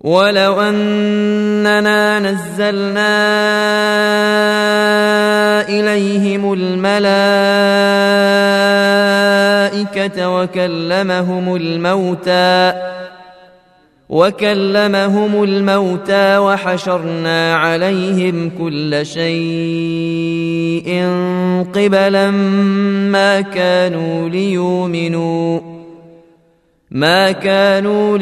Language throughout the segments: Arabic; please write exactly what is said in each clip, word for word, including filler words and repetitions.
ولو أننا نزلنا إليهم الملائكة وكلمهم الموتى وكلمهم الموتى وحشرنا عليهم كل شيء قبلا ما كانوا ليؤمنوا ما كانوا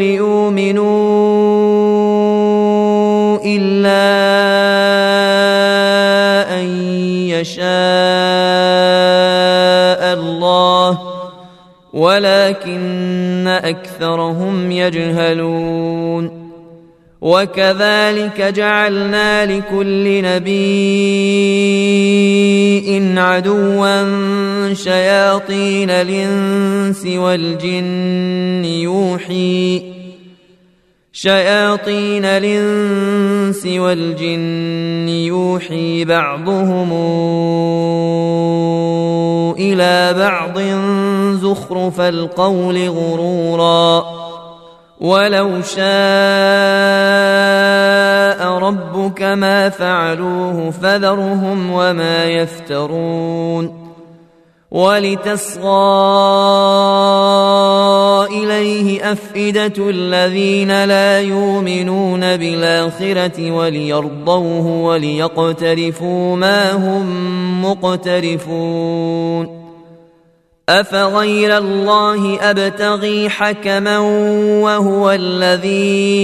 ليؤمنوا إلا أن يشاء الله ولكن أكثرهم يجهلون. وكذلك جعلنا لكل نبي عدوا شياطين الإنس والجن يوحي شياطين الإنس والجن يوحي بعضهم إلى بعض زخرف القول غرورا ولو شاء ربك ما فعلوه فذرهم وما يفترون. ولتصغى إليه أفئدة الذين لا يؤمنون بالآخرة وليرضوه وليقترفوا ما هم مقترفون. أفغير الله أبتغي حكما وهو الذي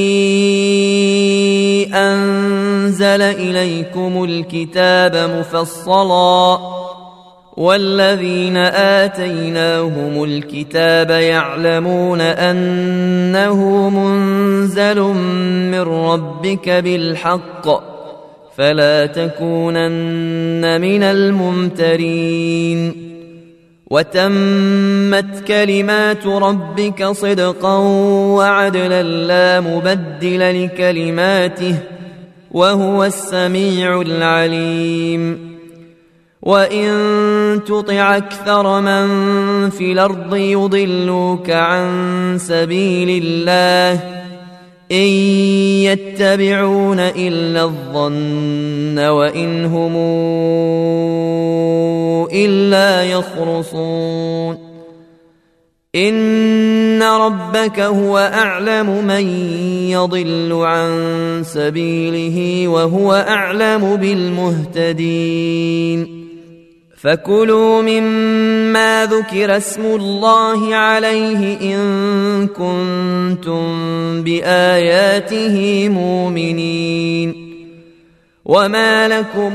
أنزل إليكم الكتاب مفصلا والذين آتيناهم الكتاب يعلمون أنه منزل من ربك بالحق فلا تكونن من الممترين. وتمت كلمات ربك صدقا وعدلا لا مبدل لكلماته وهو السميع العليم. وإن تطع أكثر من في الأرض يضلوك عن سبيل الله إن يتبعون إلا الظن وإن هم إلا يخرصون. إن ربك هو أعلم من يضل عن سبيله وهو أعلم بالمهتدين. فكلوا مما ذكر اسم الله عليه إن كنتم بآياته مؤمنين. وما لكم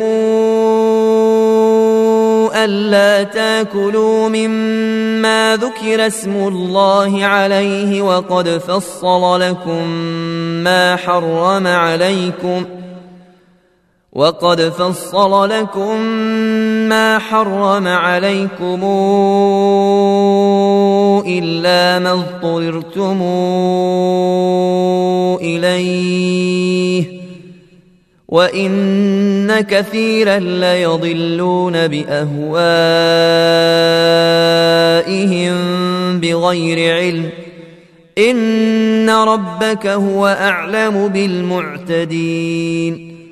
ألا تاكلوا مما ذكر اسم الله عليه وقد فصل لكم ما حرم عليكم وقد فصل لكم ما حرم عليكم إلا ما اضطررتم إليه وإن كثيرا ليضلون بأهوائهم بغير علم إن ربك هو أعلم بالمعتدين.